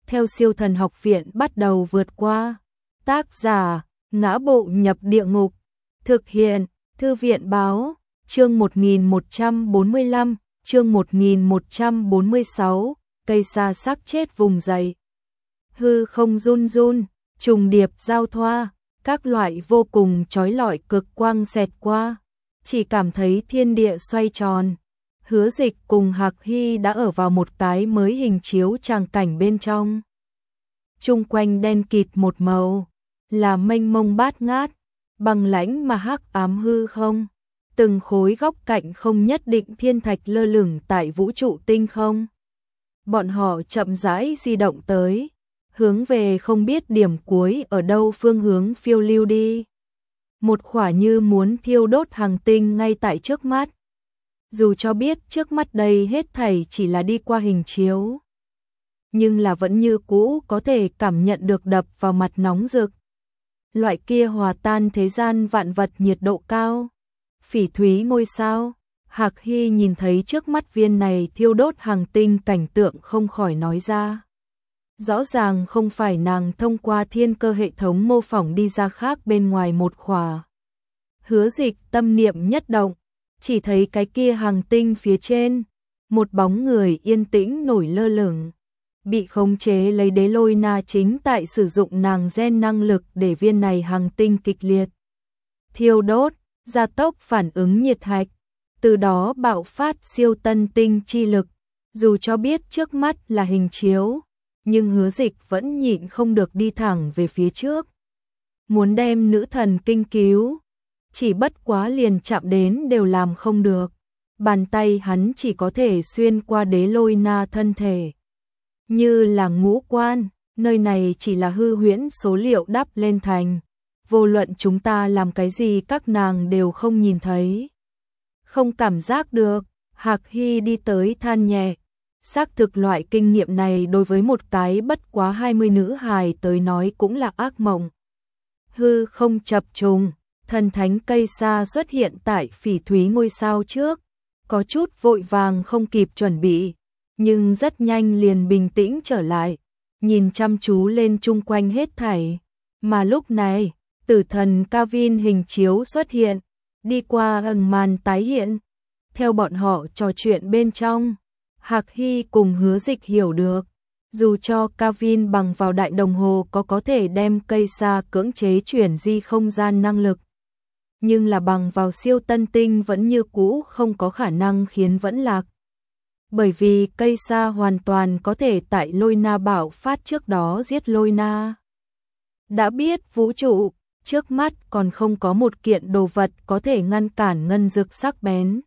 theo siêu thần học viện bắt đầu vượt qua. Tác giả, Ngã Bộ Nhập Địa Ngục. Thực hiện, Thư viện Báo, chương 1145, chương 1146, cây sa xác chết vùng dậy. Hư không run run, trùng điệp giao thoa, các loại vô cùng chói lọi cực quang xẹt qua, chỉ cảm thấy thiên địa xoay tròn. Hứa Dịch cùng Hạc Hy đã ở vào một cái mới hình chiếu tràng cảnh bên trong. Chung quanh đen kịt một màu, là mênh mông bát ngát, bằng lãnh mà hắc ám hư không. Từng khối góc cạnh không nhất định thiên thạch lơ lửng tại vũ trụ tinh không. Bọn họ chậm rãi di động tới, hướng về không biết điểm cuối ở đâu phương hướng phiêu lưu đi. Một khỏa như muốn thiêu đốt hành tinh ngay tại trước mắt. Dù cho biết trước mắt đây hết thảy chỉ là đi qua hình chiếu, nhưng là vẫn như cũ có thể cảm nhận được đập vào mặt nóng rực. Loại kia hòa tan thế gian vạn vật nhiệt độ cao. Phỉ thúy ngôi sao, Hạc Hy nhìn thấy trước mắt viên này thiêu đốt hành tinh cảnh tượng không khỏi nói ra. Rõ ràng không phải nàng thông qua thiên cơ hệ thống mô phỏng đi ra khác bên ngoài một khỏa. Hứa Dịch tâm niệm nhất động, chỉ thấy cái kia hành tinh phía trên, một bóng người yên tĩnh nổi lơ lửng. Bị khống chế lấy đế lôi na chính tại sử dụng nàng gen năng lực để viên này hành tinh kịch liệt thiêu đốt, gia tốc phản ứng nhiệt hạch, từ đó bạo phát siêu tân tinh chi lực. Dù cho biết trước mắt là hình chiếu, nhưng Hứa Dịch vẫn nhịn không được đi thẳng về phía trước. Muốn đem nữ thần kinh cứu, chỉ bất quá liền chạm đến đều làm không được. Bàn tay hắn chỉ có thể xuyên qua đế lôi na thân thể. Như là ngũ quan, nơi này chỉ là hư huyễn số liệu đắp lên thành. Vô luận chúng ta làm cái gì các nàng đều không nhìn thấy, không cảm giác được. Hạc Hy đi tới than nhẹ. Xác thực loại kinh nghiệm này đối với một cái bất quá 20 nữ hài tới nói cũng là ác mộng. Hư không chập trùng, thần thánh cây sa xuất hiện tại phỉ thúy ngôi sao trước, có chút vội vàng không kịp chuẩn bị, nhưng rất nhanh liền bình tĩnh trở lại, nhìn chăm chú lên chung quanh hết thảy. Mà lúc này, tử thần Kavin hình chiếu xuất hiện, đi qua ẩn màn tái hiện. Theo bọn họ trò chuyện bên trong, Hạc Hy cùng Hứa Dịch hiểu được, dù cho Kavin bằng vào đại đồng hồ có thể đem cây sa cưỡng chế chuyển di không gian năng lực, nhưng là bằng vào siêu tân tinh vẫn như cũ không có khả năng khiến vẫn lạc. Bởi vì cây sa hoàn toàn có thể tại lôi na bạo phát trước đó giết lôi na. Đã biết vũ trụ, trước mắt còn không có một kiện đồ vật có thể ngăn cản ngân dực sắc bén.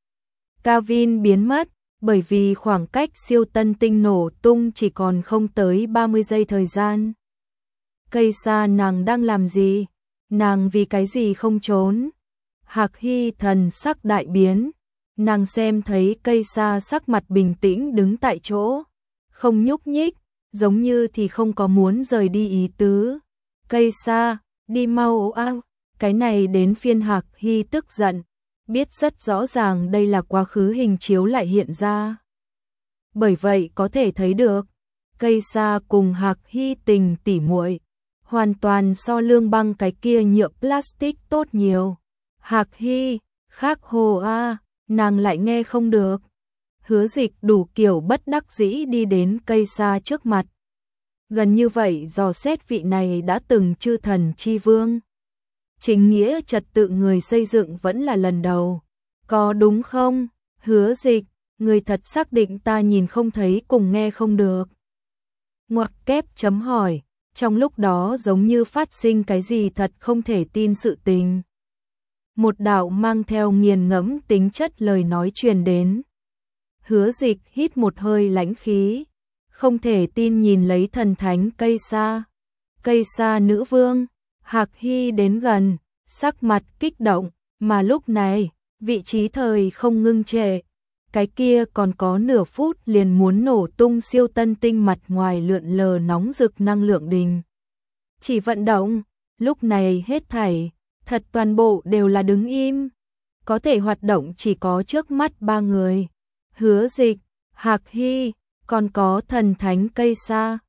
Kavin biến mất, bởi vì khoảng cách siêu tân tinh nổ tung chỉ còn không tới 30 giây thời gian. Cây sa nàng đang làm gì? Nàng vì cái gì không trốn? Hạc Hy thần sắc đại biến. Nàng xem thấy cây sa sắc mặt bình tĩnh đứng tại chỗ, không nhúc nhích, giống như thì không có muốn rời đi ý tứ. Cây sa, đi mau ao. Cái này đến phiên Hạc Hy tức giận, biết rất rõ ràng đây là quá khứ hình chiếu lại hiện ra. Bởi vậy có thể thấy được, cây sa cùng Hạc Hy tình tỉ muội, hoàn toàn so Lương Băng cái kia nhựa plastic tốt nhiều. Hạc Hy, khác hồ a, nàng lại nghe không được. Hứa Dịch đủ kiểu bất đắc dĩ đi đến cây sa trước mặt. Gần như vậy dò xét vị này đã từng chư thần chi vương. Chính nghĩa trật tự người xây dựng vẫn là lần đầu. Có đúng không? Hứa Dịch, người thật xác định ta nhìn không thấy cùng nghe không được. Ngoặc kép chấm hỏi, trong lúc đó giống như phát sinh cái gì thật không thể tin sự tình. Một đạo mang theo nghiền ngẫm tính chất lời nói truyền đến. Hứa Dịch hít một hơi lãnh khí, không thể tin nhìn lấy thần thánh cây sa. Cây sa nữ vương, Hạc Hy đến gần, sắc mặt kích động, mà lúc này, vị trí thời không ngưng trệ. Cái kia còn có nửa phút liền muốn nổ tung siêu tân tinh mặt ngoài lượn lờ nóng rực năng lượng đình. Chỉ vận động, lúc này hết thảy, thật toàn bộ đều là đứng im. Có thể hoạt động chỉ có trước mắt ba người. Hứa Dịch, Hạc Hy, còn có thần thánh cây sa.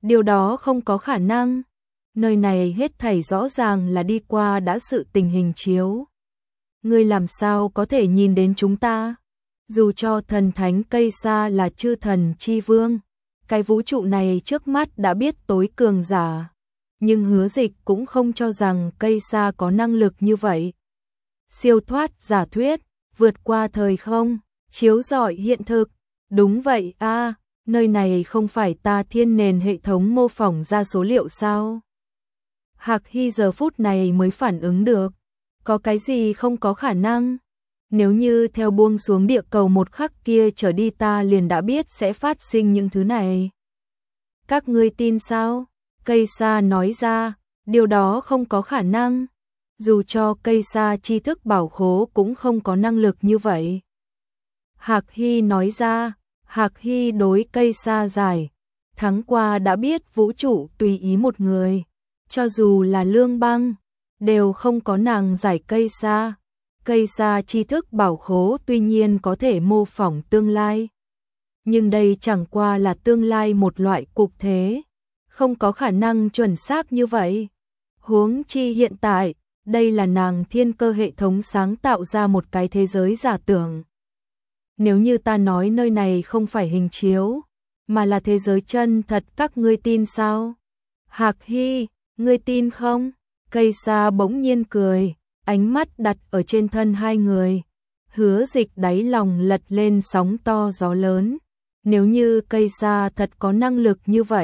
Điều đó không có khả năng. Nơi này hết thảy rõ ràng là đi qua đã sự tình hình chiếu. Ngươi làm sao có thể nhìn đến chúng ta? Dù cho thần thánh cây sa là chư thần chi vương, cái vũ trụ này trước mắt đã biết tối cường giả, nhưng Hứa Dịch cũng không cho rằng cây sa có năng lực như vậy. Siêu thoát giả thuyết, vượt qua thời không, chiếu rọi hiện thực. Đúng vậy a, nơi này không phải ta thiên nền hệ thống mô phỏng ra số liệu sao? Hạc Hy giờ phút này mới phản ứng được, có cái gì không có khả năng? Nếu như theo buông xuống địa cầu một khắc kia trở đi ta liền đã biết sẽ phát sinh những thứ này. Các ngươi tin sao? Cây sa nói ra, điều đó không có khả năng. Dù cho cây sa tri thức bảo khố cũng không có năng lực như vậy. Hạc Hy nói ra, Hạc Hy đối cây sa giải. Tháng qua đã biết vũ trụ tùy ý một người. Cho dù là Lương Băng, đều không có nàng giải cây sa. Cây sa tri thức bảo khố tuy nhiên có thể mô phỏng tương lai. Nhưng đây chẳng qua là tương lai một loại cục thế. Không có khả năng chuẩn xác như vậy. Huống chi hiện tại, đây là nàng thiên cơ hệ thống sáng tạo ra một cái thế giới giả tưởng. Nếu như ta nói nơi này không phải hình chiếu, mà là thế giới chân thật, các ngươi tin sao? Hạc Hy, ngươi tin không? Cây sa bỗng nhiên cười, ánh mắt đặt ở trên thân hai người. Hứa Dịch đáy lòng lật lên sóng to gió lớn. Nếu như cây sa thật có năng lực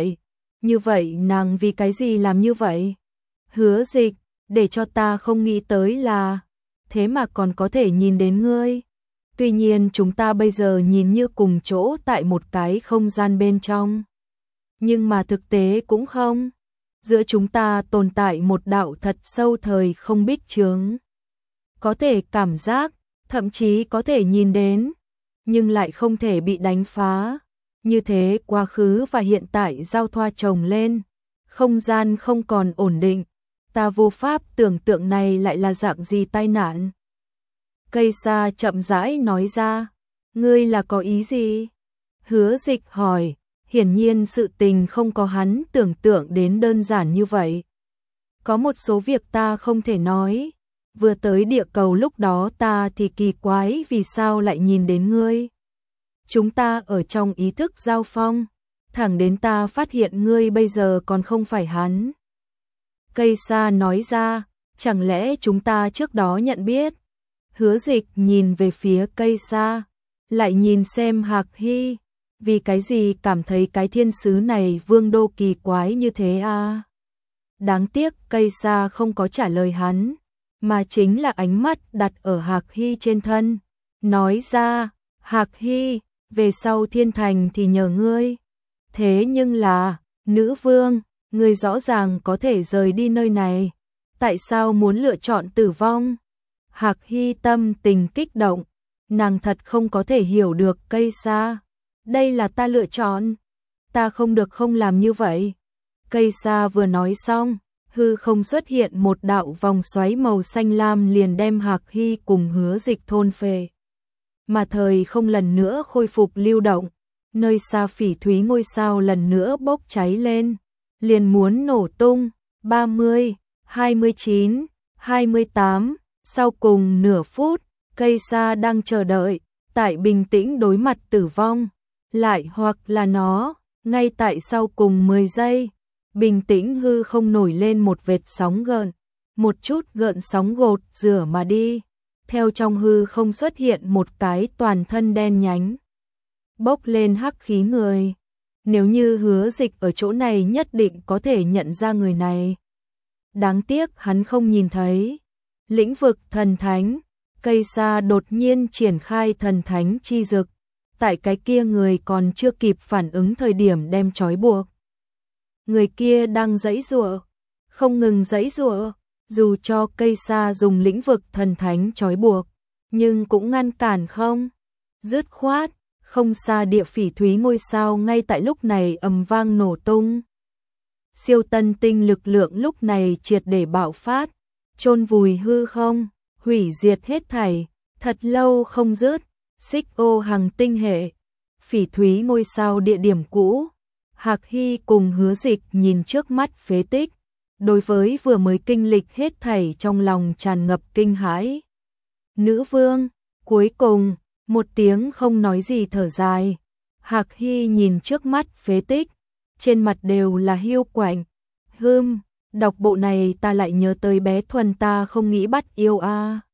như vậy nàng vì cái gì làm như vậy? Hứa Dịch, để cho ta không nghĩ tới là, thế mà còn có thể nhìn đến ngươi. Tuy nhiên chúng ta bây giờ nhìn như cùng chỗ tại một cái không gian bên trong. Nhưng mà thực tế cũng không. Giữa chúng ta tồn tại một đạo thật sâu thời không bích chướng. Có thể cảm giác, thậm chí có thể nhìn đến, nhưng lại không thể bị đánh phá. Như thế quá khứ và hiện tại giao thoa chồng lên, không gian không còn ổn định. Ta vô pháp tưởng tượng này lại là dạng gì tai nạn. Cây sa chậm rãi nói ra, ngươi là có ý gì? Hứa Dịch hỏi, hiển nhiên sự tình không có hắn tưởng tượng đến đơn giản như vậy. Có một số việc ta không thể nói, vừa tới địa cầu lúc đó ta thì kỳ quái vì sao lại nhìn đến ngươi. Chúng ta ở trong ý thức giao phong, thẳng đến ta phát hiện ngươi bây giờ còn không phải hắn. Cây sa nói ra, chẳng lẽ chúng ta trước đó nhận biết? Hứa Dịch nhìn về phía cây sa, lại nhìn xem Hạc Hy, vì cái gì cảm thấy cái thiên sứ này vương đô kỳ quái như thế à? Đáng tiếc cây sa không có trả lời hắn, mà chính là ánh mắt đặt ở Hạc Hy trên thân, nói ra, Hạc Hy, về sau thiên thành thì nhờ ngươi. Thế nhưng là, nữ vương, ngươi rõ ràng có thể rời đi nơi này, tại sao muốn lựa chọn tử vong? Hạc Hy tâm tình kích động, nàng thật không có thể hiểu được cây sa. Đây là ta lựa chọn, ta không được không làm như vậy. Cây sa vừa nói xong, hư không xuất hiện một đạo vòng xoáy màu xanh lam liền đem Hạc Hy cùng Hứa Dịch thôn phệ. Mà thời không lần nữa khôi phục lưu động, nơi xa phỉ thúy ngôi sao lần nữa bốc cháy lên, liền muốn nổ tung. 30, 29, 28, sau cùng nửa phút, cây sa đang chờ đợi, tại bình tĩnh đối mặt tử vong, lại hoặc là nó, ngay tại sau cùng 10 giây, bình tĩnh hư không nổi lên một vệt sóng gợn, một chút gợn sóng gột rửa mà đi, theo trong hư không xuất hiện một cái toàn thân đen nhánh, bốc lên hắc khí người. Nếu như Hứa Dịch ở chỗ này nhất định có thể nhận ra người này. Đáng tiếc hắn không nhìn thấy. Lĩnh vực thần thánh, cây sa đột nhiên triển khai thần thánh chi dực, tại cái kia người còn chưa kịp phản ứng thời điểm đem trói buộc. Người kia đang giãy giụa, không ngừng giãy giụa, dù cho cây sa dùng lĩnh vực thần thánh trói buộc, nhưng cũng ngăn cản không. Dứt khoát, không xa địa phỉ thúy ngôi sao ngay tại lúc này ầm vang nổ tung. Siêu tân tinh lực lượng lúc này triệt để bạo phát, chôn vùi hư không, hủy diệt hết thảy, thật lâu không dứt. Xích ô hành tinh hệ, phỉ thúy ngôi sao địa điểm cũ, Hạc Hy cùng Hứa Dịch nhìn trước mắt phế tích, đối với vừa mới kinh lịch hết thảy trong lòng tràn ngập kinh hãi. Nữ vương, cuối cùng, một tiếng không nói gì thở dài. Hạc Hy nhìn trước mắt phế tích, trên mặt đều là hiu quạnh. Đọc bộ này ta lại nhớ tới bé Thuần ta không nghĩ bắt yêu a.